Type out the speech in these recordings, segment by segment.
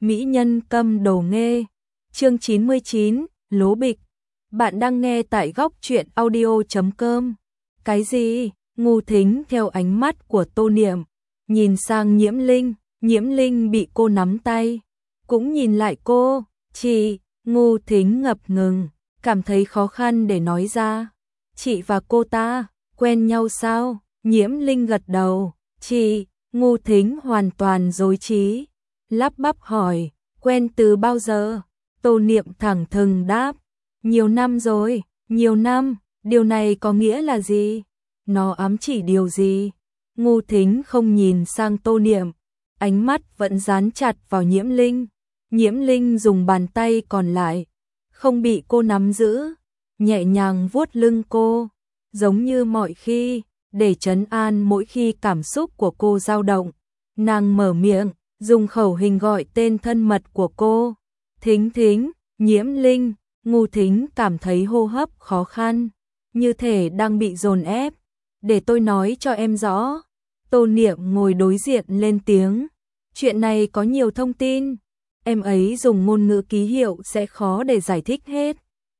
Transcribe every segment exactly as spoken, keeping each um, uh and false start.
Mỹ nhân câm đồ nghê. Chương chín mươi chín, Lố Bịch. Bạn đang nghe tại góc truyện audio chấm com. Cái gì? Ngu Thính theo ánh mắt của Tô Niệm, nhìn sang Nhiễm Linh, Nhiễm Linh bị cô nắm tay, cũng nhìn lại cô, chị, Ngu Thính ngập ngừng, cảm thấy khó khăn để nói ra. Chị và cô ta, quen nhau sao? Nhiễm Linh gật đầu, chị, Ngu Thính hoàn toàn rối trí, lắp bắp hỏi, quen từ bao giờ? Tô Niệm thẳng thừng đáp, nhiều năm rồi, nhiều năm, điều này có nghĩa là gì? Nó ám chỉ điều gì? Ngu Thính không nhìn sang Tô Niệm, ánh mắt vẫn dán chặt vào Nhiễm Linh. Nhiễm Linh dùng bàn tay còn lại, không bị cô nắm giữ, nhẹ nhàng vuốt lưng cô, giống như mọi khi, để trấn an mỗi khi cảm xúc của cô dao động. Nàng mở miệng, dùng khẩu hình gọi tên thân mật của cô. Thính Thính, Nhiễm Linh. Ngu Thính cảm thấy hô hấp khó khăn, như thể đang bị dồn ép. Để tôi nói cho em rõ. Tô Niệm ngồi đối diện lên tiếng. Chuyện này có nhiều thông tin, em ấy dùng ngôn ngữ ký hiệu sẽ khó để giải thích hết.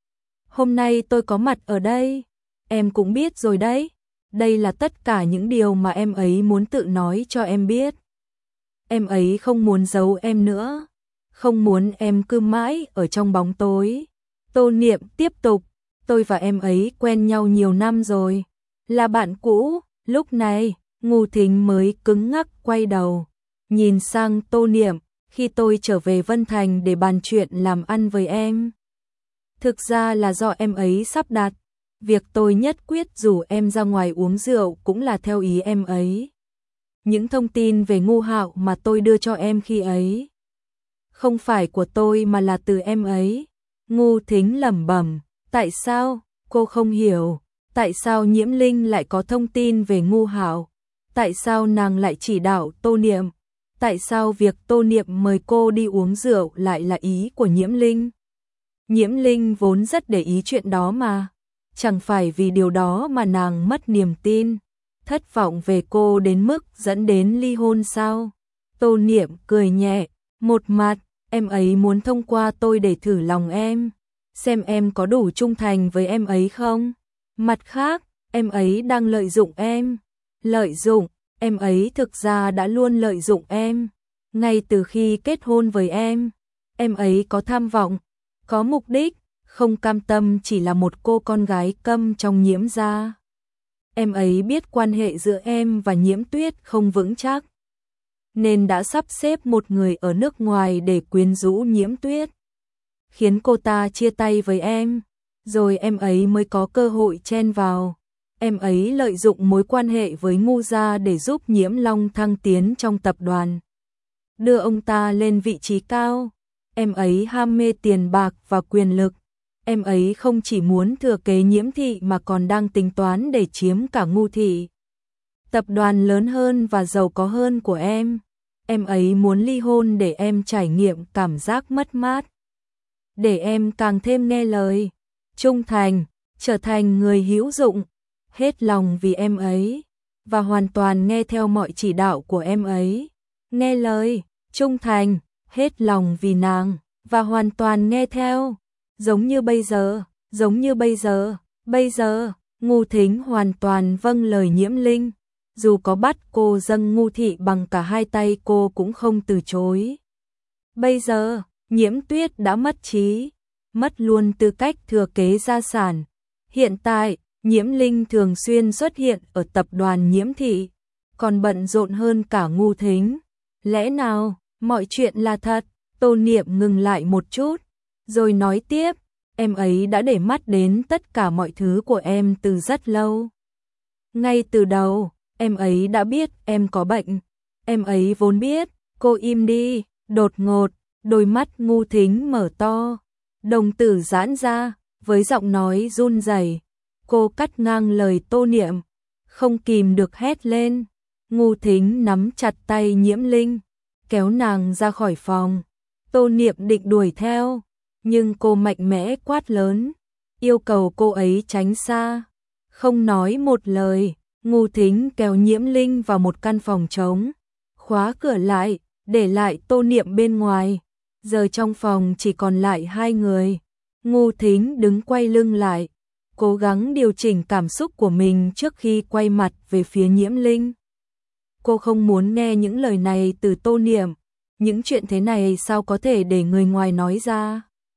Hôm nay tôi có mặt ở đây, em cũng biết rồi đấy. Đây là tất cả những điều mà em ấy muốn tự nói cho em biết. Em ấy không muốn giấu em nữa, không muốn em cứ mãi ở trong bóng tối. Tô Niệm tiếp tục, tôi và em ấy quen nhau nhiều năm rồi, là bạn cũ. Lúc này, Ngu Thính mới cứng ngắc quay đầu, nhìn sang Tô Niệm, khi tôi trở về Vân Thành để bàn chuyện làm ăn với em. Thực ra là do em ấy sắp đặt, việc tôi nhất quyết rủ em ra ngoài uống rượu cũng là theo ý em ấy. Những thông tin về Ngu Hạo mà tôi đưa cho em khi ấy, không phải của tôi mà là từ em ấy. Ngu Thính lẩm bẩm, tại sao? Cô không hiểu, tại sao Nhiễm Linh lại có thông tin về Ngu Hạo? Tại sao nàng lại chỉ đạo Tô Niệm? Tại sao việc Tô Niệm mời cô đi uống rượu lại là ý của Nhiễm Linh? Nhiễm Linh vốn rất để ý chuyện đó mà, chẳng phải vì điều đó mà nàng mất niềm tin, thất vọng về cô đến mức dẫn đến ly hôn sao? Tô Niệm cười nhẹ, một mặt, em ấy muốn thông qua tôi để thử lòng em, xem em có đủ trung thành với em ấy không. Mặt khác, em ấy đang lợi dụng em. Lợi dụng, em ấy thực ra đã luôn lợi dụng em. Ngay từ khi kết hôn với em, em ấy có tham vọng, có mục đích, không cam tâm chỉ là một cô con gái câm trong Nhiễm gia. Em ấy biết quan hệ giữa em và Nhiễm Tuyết không vững chắc, nên đã sắp xếp một người ở nước ngoài để quyến rũ Nhiễm Tuyết, khiến cô ta chia tay với em, rồi em ấy mới có cơ hội chen vào. Em ấy lợi dụng mối quan hệ với Ngu gia để giúp Nhiễm Long thăng tiến trong tập đoàn, đưa ông ta lên vị trí cao. Em ấy ham mê tiền bạc và quyền lực. Em ấy không chỉ muốn thừa kế Nhiễm thị mà còn đang tính toán để chiếm cả Ngu thị, tập đoàn lớn hơn và giàu có hơn của em. Em ấy muốn ly hôn để em trải nghiệm cảm giác mất mát, để em càng thêm nghe lời, trung thành, trở thành người hữu dụng, hết lòng vì em ấy, và hoàn toàn nghe theo mọi chỉ đạo của em ấy. Nghe lời, trung thành, hết lòng vì nàng, và hoàn toàn nghe theo. Giống như bây giờ, giống như bây giờ, bây giờ, Ngu Thính hoàn toàn vâng lời Nhiễm Linh. Dù có bắt cô dâng Ngu thị bằng cả hai tay cô cũng không từ chối. Bây giờ, Nhiễm Tuyết đã mất trí, mất luôn tư cách thừa kế gia sản. Hiện tại, Nhiễm Linh thường xuyên xuất hiện ở tập đoàn Nhiễm thị, còn bận rộn hơn cả Ngu Thính. Lẽ nào, mọi chuyện là thật? Tô Niệm ngừng lại một chút, rồi nói tiếp, em ấy đã để mắt đến tất cả mọi thứ của em từ rất lâu. Ngay từ đầu, em ấy đã biết em có bệnh. Em ấy vốn biết. Cô im đi. Đột ngột, đôi mắt Ngu Thính mở to, đồng tử giãn ra, với giọng nói run rẩy, cô cắt ngang lời Tô Niệm, không kìm được hét lên. Ngu Thính nắm chặt tay Nhiễm Linh, kéo nàng ra khỏi phòng. Tô Niệm định đuổi theo, nhưng cô mạnh mẽ quát lớn, yêu cầu cô ấy tránh xa. Không nói một lời, Ngu Thính kéo Nhiễm Linh vào một căn phòng trống, khóa cửa lại, để lại Tô Niệm bên ngoài. Giờ trong phòng chỉ còn lại hai người. Ngô Thính đứng quay lưng lại, cố gắng điều chỉnh cảm xúc của mình trước khi quay mặt về phía Nhiễm Linh. Cô không muốn nghe những lời này từ Tô Niệm, những chuyện thế này sao có thể để người ngoài nói ra?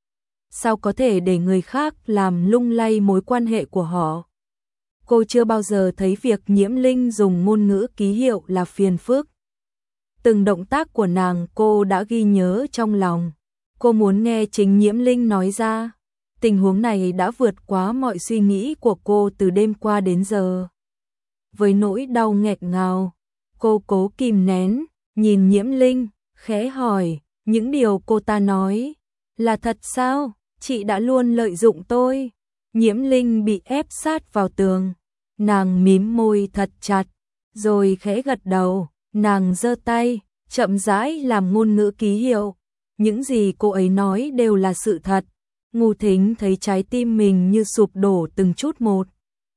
Sao có thể để người khác làm lung lay mối quan hệ của họ? Cô chưa bao giờ thấy việc Nhiễm Linh dùng ngôn ngữ ký hiệu là phiền phức. Từng động tác của nàng cô đã ghi nhớ trong lòng. Cô muốn nghe chính Nhiễm Linh nói ra. Tình huống này đã vượt quá mọi suy nghĩ của cô từ đêm qua đến giờ. Với nỗi đau nghẹt ngào, cô cố kìm nén, nhìn Nhiễm Linh, khẽ hỏi, những điều cô ta nói là thật sao? Chị đã luôn lợi dụng tôi. Nhiễm Linh bị ép sát vào tường, nàng mím môi thật chặt, rồi khẽ gật đầu, nàng giơ tay, chậm rãi làm ngôn ngữ ký hiệu. Những gì cô ấy nói đều là sự thật. Ngô Thính thấy trái tim mình như sụp đổ từng chút một.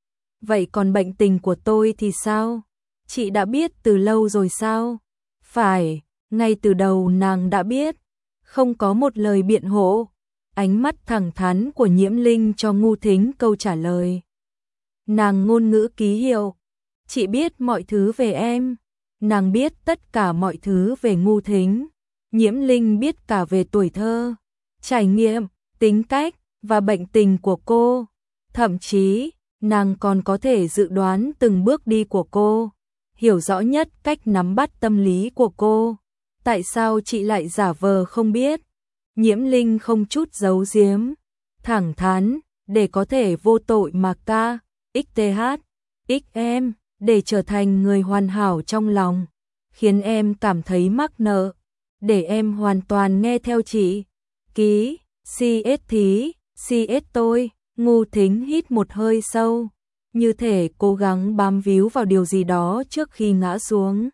Vậy còn bệnh tình của tôi thì sao? Chị đã biết từ lâu rồi sao? Phải, ngay từ đầu nàng đã biết. Không có một lời biện hộ. Ánh mắt thẳng thắn của Nhiễm Linh cho Ngô Thính câu trả lời. Nàng ngôn ngữ ký hiệu. Chị biết mọi thứ về em. Nàng biết tất cả mọi thứ về Ngô Thính. Nhiễm Linh biết cả về tuổi thơ, trải nghiệm, tính cách và bệnh tình của cô. Thậm chí, nàng còn có thể dự đoán từng bước đi của cô, hiểu rõ nhất cách nắm bắt tâm lý của cô. Tại sao chị lại giả vờ không biết? Nhiễm Linh không chút giấu giếm, thẳng thắn, để có thể vô tội mà ca, xth, xm, để trở thành người hoàn hảo trong lòng, khiến em cảm thấy mắc nợ, để em hoàn toàn nghe theo chị. Ký, xê ét thí, xê ét tôi. Ngô Thính hít một hơi sâu, như thể cố gắng bám víu vào điều gì đó trước khi ngã xuống.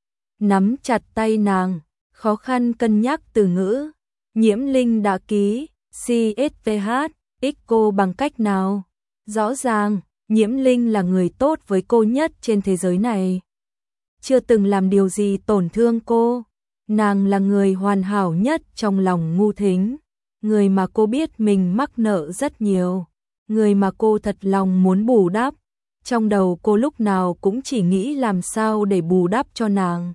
Nắm chặt tay nàng, khó khăn cân nhắc từ ngữ. Nhiễm Linh đã ký xê ét vê hát x cô bằng cách nào? Rõ ràng, Nhiễm Linh là người tốt với cô nhất trên thế giới này. Chưa từng làm điều gì tổn thương cô. Nàng là người hoàn hảo nhất trong lòng Ngô Thính. Người mà cô biết mình mắc nợ rất nhiều. Người mà cô thật lòng muốn bù đắp. Trong đầu cô lúc nào cũng chỉ nghĩ làm sao để bù đắp cho nàng.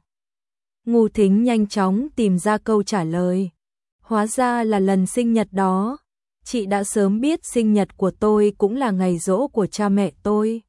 Ngô Thính nhanh chóng tìm ra câu trả lời. Hóa ra là lần sinh nhật đó. Chị đã sớm biết sinh nhật của tôi cũng là ngày giỗ của cha mẹ tôi.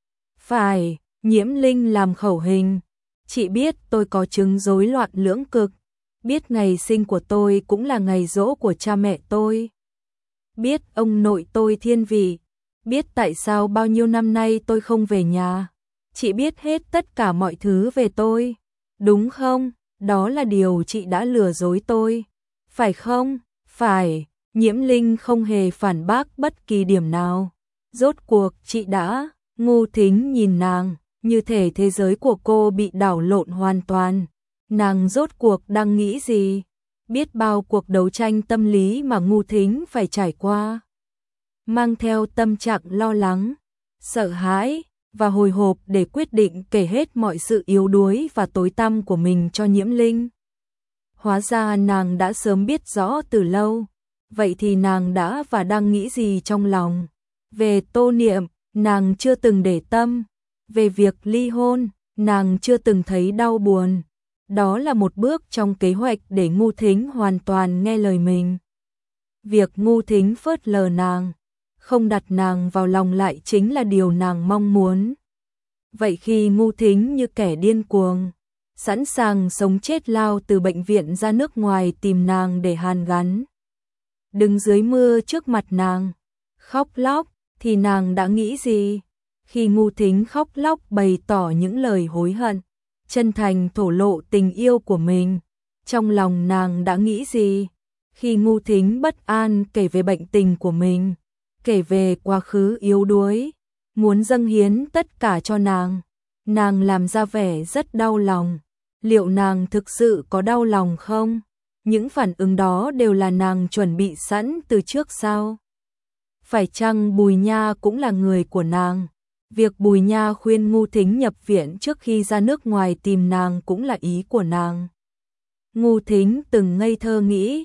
Phải, Nhiễm Linh làm khẩu hình. Chị biết tôi có chứng rối loạn lưỡng cực. Biết ngày sinh của tôi cũng là ngày giỗ của cha mẹ tôi. Biết ông nội tôi thiên vị. Biết tại sao bao nhiêu năm nay tôi không về nhà. Chị biết hết tất cả mọi thứ về tôi. Đúng không? Đó là điều chị đã lừa dối tôi. Phải không? Phải. Nhiễm Linh không hề phản bác bất kỳ điểm nào. Rốt cuộc chị đã. Ngô Thính nhìn nàng, như thể thế giới của cô bị đảo lộn hoàn toàn. Nàng rốt cuộc đang nghĩ gì? Biết bao cuộc đấu tranh tâm lý mà Ngô Thính phải trải qua. Mang theo tâm trạng lo lắng, sợ hãi và hồi hộp để quyết định kể hết mọi sự yếu đuối và tối tăm của mình cho Nhiễm Linh. Hóa ra nàng đã sớm biết rõ từ lâu. Vậy thì nàng đã và đang nghĩ gì trong lòng? Về Tô Niệm, nàng chưa từng để tâm. Về việc ly hôn, nàng chưa từng thấy đau buồn. Đó là một bước trong kế hoạch để Ngô Thính hoàn toàn nghe lời mình. Việc Ngô Thính phớt lờ nàng, không đặt nàng vào lòng lại chính là điều nàng mong muốn. Vậy khi Ngô Thính như kẻ điên cuồng, sẵn sàng sống chết lao từ bệnh viện ra nước ngoài tìm nàng để hàn gắn, đứng dưới mưa trước mặt nàng, khóc lóc, thì nàng đã nghĩ gì? Khi Ngô Thính khóc lóc bày tỏ những lời hối hận, chân thành thổ lộ tình yêu của mình, trong lòng nàng đã nghĩ gì? Khi Ngô Thính bất an kể về bệnh tình của mình, kể về quá khứ yếu đuối, muốn dâng hiến tất cả cho nàng, nàng làm ra vẻ rất đau lòng. Liệu nàng thực sự có đau lòng không? Những phản ứng đó đều là nàng chuẩn bị sẵn từ trước sao? Phải chăng Bùi Nha cũng là người của nàng? Việc Bùi Nha khuyên Ngô Thính nhập viện trước khi ra nước ngoài tìm nàng cũng là ý của nàng. Ngô Thính từng ngây thơ nghĩ,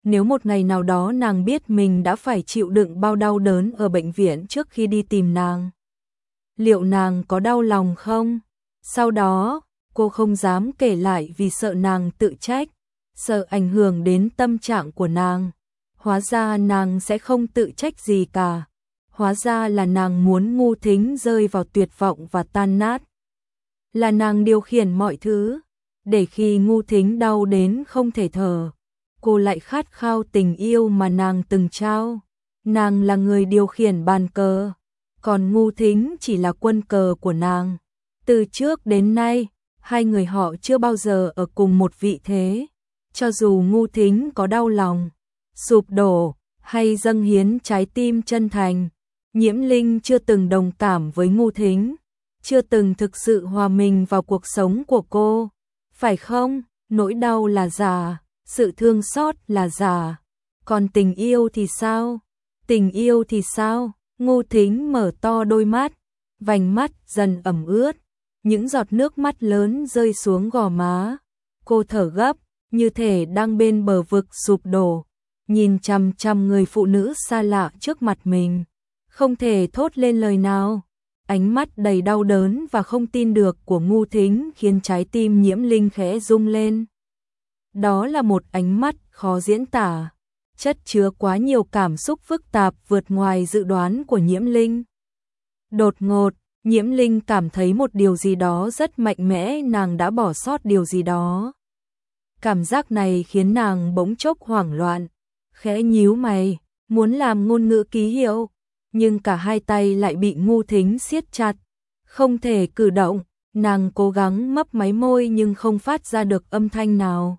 Nếu một ngày nào đó nàng biết mình đã phải chịu đựng bao đau đớn ở bệnh viện trước khi đi tìm nàng, liệu nàng có đau lòng không? Sau đó, cô không dám kể lại vì sợ nàng tự trách, sợ ảnh hưởng đến tâm trạng của nàng. Hóa ra nàng sẽ không tự trách gì cả. Hóa ra là nàng muốn Ngô Thính rơi vào tuyệt vọng và tan nát. Là nàng điều khiển mọi thứ, để khi Ngô Thính đau đến không thể thở, cô lại khát khao tình yêu mà nàng từng trao. Nàng là người điều khiển bàn cờ, còn Ngô Thính chỉ là quân cờ của nàng. Từ trước đến nay, hai người họ chưa bao giờ ở cùng một vị thế. Cho dù Ngô Thính có đau lòng, sụp đổ, hay dâng hiến trái tim chân thành, Nhiễm Linh chưa từng đồng cảm với Ngô Thính, chưa từng thực sự hòa mình vào cuộc sống của cô. Phải không? Nỗi đau là giả, sự thương xót là giả. Còn tình yêu thì sao? Tình yêu thì sao? Ngô Thính mở to đôi mắt, vành mắt dần ẩm ướt, những giọt nước mắt lớn rơi xuống gò má. Cô thở gấp, như thể đang bên bờ vực sụp đổ, nhìn chằm chằm người phụ nữ xa lạ trước mặt mình, không thể thốt lên lời nào. Ánh mắt đầy đau đớn và không tin được của Ngô Thính khiến trái tim Nhiễm Linh khẽ rung lên. Đó là một ánh mắt khó diễn tả, chất chứa quá nhiều cảm xúc phức tạp vượt ngoài dự đoán của Nhiễm Linh. Đột ngột, Nhiễm Linh cảm thấy một điều gì đó rất mạnh mẽ, nàng đã bỏ sót điều gì đó. Cảm giác này khiến nàng bỗng chốc hoảng loạn, khẽ nhíu mày, muốn làm ngôn ngữ ký hiệu, nhưng cả hai tay lại bị Ngô Thính siết chặt, không thể cử động. Nàng cố gắng mấp máy môi nhưng không phát ra được âm thanh nào.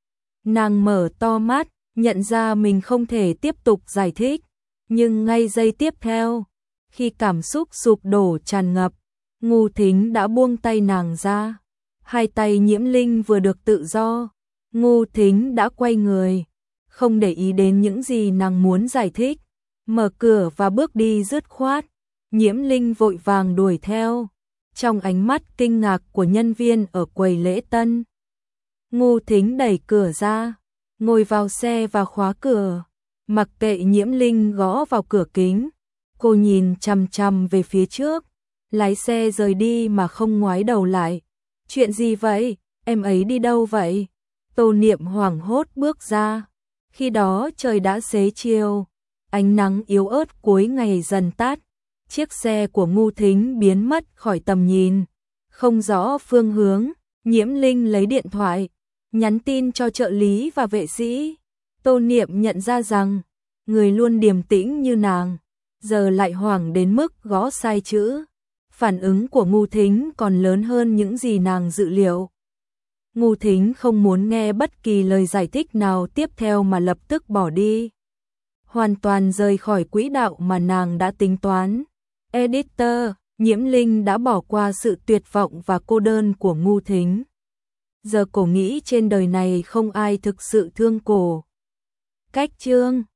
Nàng mở to mắt, nhận ra mình không thể tiếp tục giải thích, nhưng ngay giây tiếp theo, khi cảm xúc sụp đổ tràn ngập, Ngô Thính đã buông tay nàng ra. Hai tay Nhiễm Linh vừa được tự do, Ngô Thính đã quay người, không để ý đến những gì nàng muốn giải thích, mở cửa và bước đi dứt khoát. Nhiễm Linh vội vàng đuổi theo, trong ánh mắt kinh ngạc của nhân viên ở quầy lễ tân. Ngô Thính đẩy cửa ra, ngồi vào xe và khóa cửa, mặc kệ Nhiễm Linh gõ vào cửa kính. Cô nhìn chằm chằm về phía trước, lái xe rời đi mà không ngoái đầu lại. Chuyện gì vậy? Em ấy đi đâu vậy? Tô Niệm hoảng hốt bước ra. Khi đó trời đã xế chiều, ánh nắng yếu ớt cuối ngày dần tắt. Chiếc xe của Ngô Thính biến mất khỏi tầm nhìn, không rõ phương hướng. Nhiễm Linh lấy điện thoại, nhắn tin cho trợ lý và vệ sĩ. Tô Niệm nhận ra rằng, người luôn điềm tĩnh như nàng, giờ lại hoảng đến mức gõ sai chữ. Phản ứng của Ngô Thính còn lớn hơn những gì nàng dự liệu. Ngô Thính không muốn nghe bất kỳ lời giải thích nào tiếp theo mà lập tức bỏ đi, hoàn toàn rời khỏi quỹ đạo mà nàng đã tính toán. Editor, Nhiễm Linh đã bỏ qua sự tuyệt vọng và cô đơn của Ngô Thính. Giờ cô nghĩ trên đời này không ai thực sự thương cô. Cách chương